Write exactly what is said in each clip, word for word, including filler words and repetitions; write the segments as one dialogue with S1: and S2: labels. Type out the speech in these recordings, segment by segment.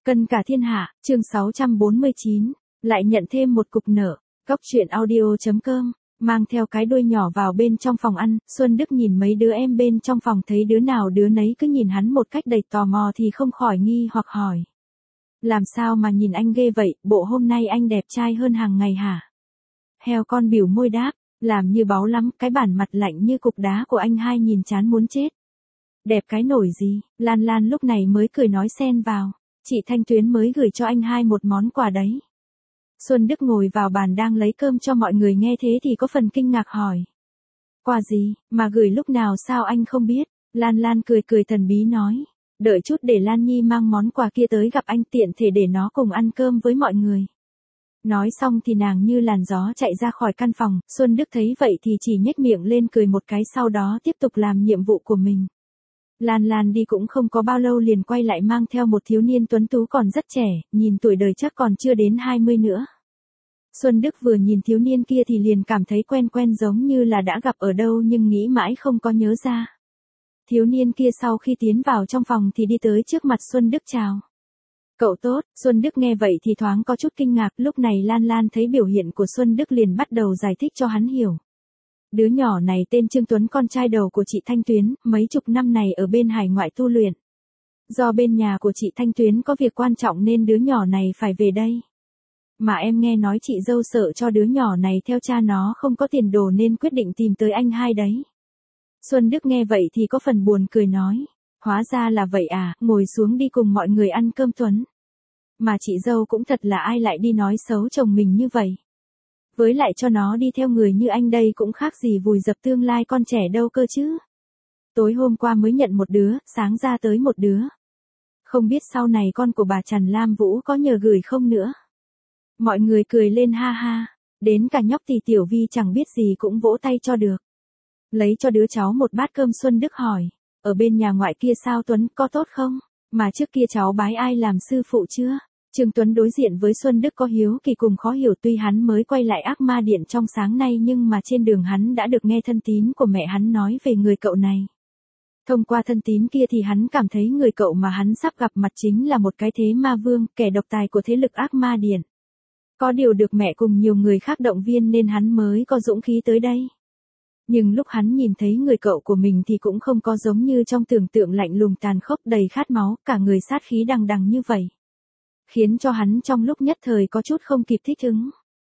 S1: Cân cả thiên hạ, chương sáu trăm bốn mươi chín, lại nhận thêm một cục nợ. Cóc truyện audio.com, mang theo cái đuôi nhỏ vào bên trong phòng ăn, Xuân Đức nhìn mấy đứa em bên trong phòng thấy đứa nào đứa nấy cứ nhìn hắn một cách đầy tò mò thì không khỏi nghi hoặc hỏi. Làm sao mà nhìn anh ghê vậy, bộ hôm nay anh đẹp trai hơn hàng ngày hả? Heo con biểu môi đáp, làm như báu lắm, cái bản mặt lạnh như cục đá của anh hai nhìn chán muốn chết. Đẹp cái nổi gì, Lan Lan lúc này mới cười nói xen vào. Chị Thanh Tuyến mới gửi cho anh hai một món quà đấy. Xuân Đức ngồi vào bàn đang lấy cơm cho mọi người nghe thế thì có phần kinh ngạc hỏi. Quà gì, mà gửi lúc nào sao anh không biết? Lan Lan cười cười thần bí nói. Đợi chút để Lan Nhi mang món quà kia tới gặp anh tiện thể để nó cùng ăn cơm với mọi người. Nói xong thì nàng như làn gió chạy ra khỏi căn phòng, Xuân Đức thấy vậy thì chỉ nhếch miệng lên cười một cái sau đó tiếp tục làm nhiệm vụ của mình. Lan Lan đi cũng không có bao lâu liền quay lại mang theo một thiếu niên tuấn tú còn rất trẻ, nhìn tuổi đời chắc còn chưa đến hai mươi nữa. Xuân Đức vừa nhìn thiếu niên kia thì liền cảm thấy quen quen giống như là đã gặp ở đâu nhưng nghĩ mãi không có nhớ ra. Thiếu niên kia sau khi tiến vào trong phòng thì đi tới trước mặt Xuân Đức chào. Cậu tốt, Xuân Đức nghe vậy thì thoáng có chút kinh ngạc, lúc này Lan Lan thấy biểu hiện của Xuân Đức liền bắt đầu giải thích cho hắn hiểu. Đứa nhỏ này tên Trương Tuấn, con trai đầu của chị Thanh Tuyến, mấy chục năm này ở bên hải ngoại tu luyện. Do bên nhà của chị Thanh Tuyến có việc quan trọng nên đứa nhỏ này phải về đây. Mà em nghe nói chị dâu sợ cho đứa nhỏ này theo cha nó không có tiền đồ nên quyết định tìm tới anh hai đấy. Xuân Đức nghe vậy thì có phần buồn cười nói. Hóa ra là vậy à, ngồi xuống đi cùng mọi người ăn cơm Tuấn. Mà chị dâu cũng thật là ai lại đi nói xấu chồng mình như vậy. Với lại cho nó đi theo người như anh đây cũng khác gì vùi dập tương lai con trẻ đâu cơ chứ. Tối hôm qua mới nhận một đứa, sáng ra tới một đứa. Không biết sau này con của bà Trần Lam Vũ có nhờ gửi không nữa. Mọi người cười lên ha ha, đến cả nhóc thì Tiểu Vi chẳng biết gì cũng vỗ tay cho được. Lấy cho đứa cháu một bát cơm, Xuân Đức hỏi, ở bên nhà ngoại kia sao Tuấn, có tốt không? Mà trước kia cháu bái ai làm sư phụ chưa? Trương Tuấn đối diện với Xuân Đức có hiếu kỳ cùng khó hiểu, tuy hắn mới quay lại Ác Ma Điện trong sáng nay nhưng mà trên đường hắn đã được nghe thân tín của mẹ hắn nói về người cậu này. Thông qua thân tín kia thì hắn cảm thấy người cậu mà hắn sắp gặp mặt chính là một cái thế ma vương, kẻ độc tài của thế lực Ác Ma Điện. Có điều được mẹ cùng nhiều người khác động viên nên hắn mới có dũng khí tới đây. Nhưng lúc hắn nhìn thấy người cậu của mình thì cũng không có giống như trong tưởng tượng lạnh lùng tàn khốc đầy khát máu, cả người sát khí đằng đằng như vậy. Khiến cho hắn trong lúc nhất thời có chút không kịp thích ứng.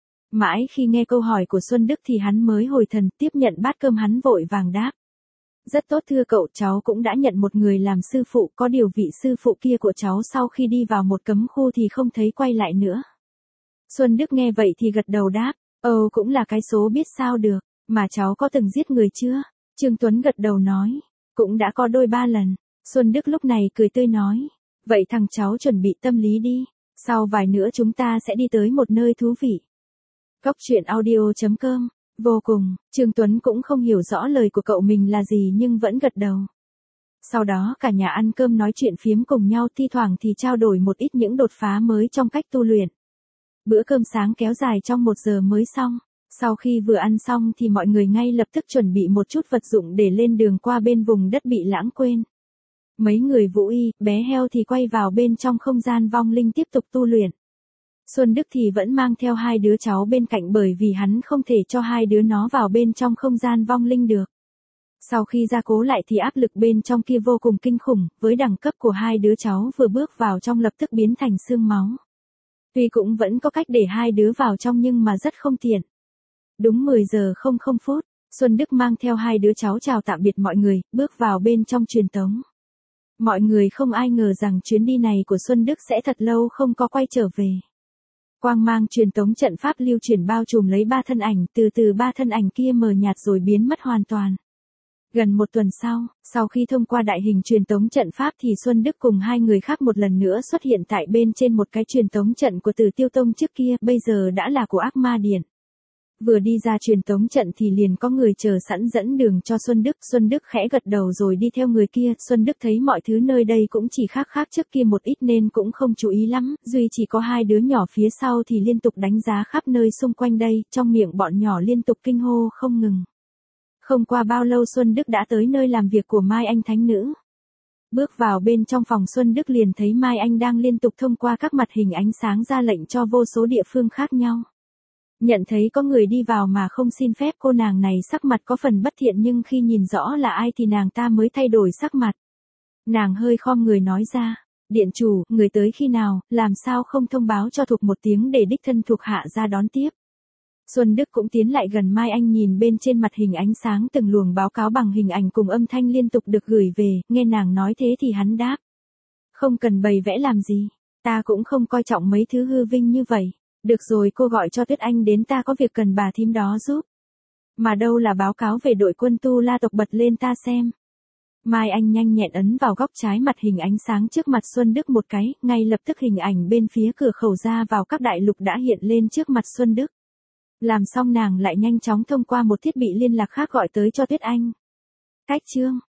S1: Mãi khi nghe câu hỏi của Xuân Đức thì hắn mới hồi thần, tiếp nhận bát cơm hắn vội vàng đáp. Rất tốt thưa cậu, cháu cũng đã nhận một người làm sư phụ, có điều vị sư phụ kia của cháu sau khi đi vào một cấm khu thì không thấy quay lại nữa. Xuân Đức nghe vậy thì gật đầu đáp, ồ cũng là cái số biết sao được, mà cháu có từng giết người chưa? Trương Tuấn gật đầu nói, cũng đã có đôi ba lần. Xuân Đức lúc này cười tươi nói. Vậy thằng cháu chuẩn bị tâm lý đi, sau vài nữa chúng ta sẽ đi tới một nơi thú vị. Cóc truyện audio.com, vô cùng, Trương Tuấn cũng không hiểu rõ lời của cậu mình là gì nhưng vẫn gật đầu. Sau đó cả nhà ăn cơm nói chuyện phiếm cùng nhau, thi thoảng thì trao đổi một ít những đột phá mới trong cách tu luyện. Bữa cơm sáng kéo dài trong một giờ mới xong, sau khi vừa ăn xong thì mọi người ngay lập tức chuẩn bị một chút vật dụng để lên đường qua bên vùng đất bị lãng quên. Mấy người Vũ Y, bé heo thì quay vào bên trong không gian vong linh tiếp tục tu luyện. Xuân Đức thì vẫn mang theo hai đứa cháu bên cạnh bởi vì hắn không thể cho hai đứa nó vào bên trong không gian vong linh được. Sau khi gia cố lại thì áp lực bên trong kia vô cùng kinh khủng, với đẳng cấp của hai đứa cháu vừa bước vào trong lập tức biến thành xương máu. Tuy cũng vẫn có cách để hai đứa vào trong nhưng mà rất không tiện. Đúng mười giờ không không phút, Xuân Đức mang theo hai đứa cháu chào tạm biệt mọi người, bước vào bên trong truyền tống. Mọi người không ai ngờ rằng chuyến đi này của Xuân Đức sẽ thật lâu không có quay trở về. Quang mang truyền tống trận pháp lưu chuyển bao trùm lấy ba thân ảnh, từ từ ba thân ảnh kia mờ nhạt rồi biến mất hoàn toàn. Gần một tuần sau, sau khi thông qua đại hình truyền tống trận pháp thì Xuân Đức cùng hai người khác một lần nữa xuất hiện tại bên trên một cái truyền tống trận của Từ Tiêu Tông trước kia, bây giờ đã là của Ác Ma Điện. Vừa đi ra truyền tống trận thì liền có người chờ sẵn dẫn đường cho Xuân Đức. Xuân Đức khẽ gật đầu rồi đi theo người kia. Xuân Đức thấy mọi thứ nơi đây cũng chỉ khác khác trước kia một ít nên cũng không chú ý lắm. Duy chỉ có hai đứa nhỏ phía sau thì liên tục đánh giá khắp nơi xung quanh đây, trong miệng bọn nhỏ liên tục kinh hô không ngừng. Không qua bao lâu Xuân Đức đã tới nơi làm việc của Mai Anh Thánh Nữ. Bước vào bên trong phòng Xuân Đức liền thấy Mai Anh đang liên tục thông qua các mặt hình ánh sáng ra lệnh cho vô số địa phương khác nhau. Nhận thấy có người đi vào mà không xin phép, cô nàng này sắc mặt có phần bất thiện, nhưng khi nhìn rõ là ai thì nàng ta mới thay đổi sắc mặt. Nàng hơi khom người nói ra, điện chủ, người tới khi nào, làm sao không thông báo cho thuộc một tiếng để đích thân thuộc hạ ra đón tiếp. Xuân Đức cũng tiến lại gần Mai Anh, nhìn bên trên mặt hình ánh sáng từng luồng báo cáo bằng hình ảnh cùng âm thanh liên tục được gửi về, nghe nàng nói thế thì hắn đáp. Không cần bày vẽ làm gì, ta cũng không coi trọng mấy thứ hư vinh như vậy. Được rồi, cô gọi cho Tuyết Anh đến, ta có việc cần bà thím đó giúp. Mà đâu là báo cáo về đội quân Tu La tộc, bật lên ta xem. Mai Anh nhanh nhẹn ấn vào góc trái mặt hình ánh sáng trước mặt Xuân Đức một cái, ngay lập tức hình ảnh bên phía cửa khẩu ra vào các đại lục đã hiện lên trước mặt Xuân Đức. Làm xong nàng lại nhanh chóng thông qua một thiết bị liên lạc khác gọi tới cho Tuyết Anh. Cách chương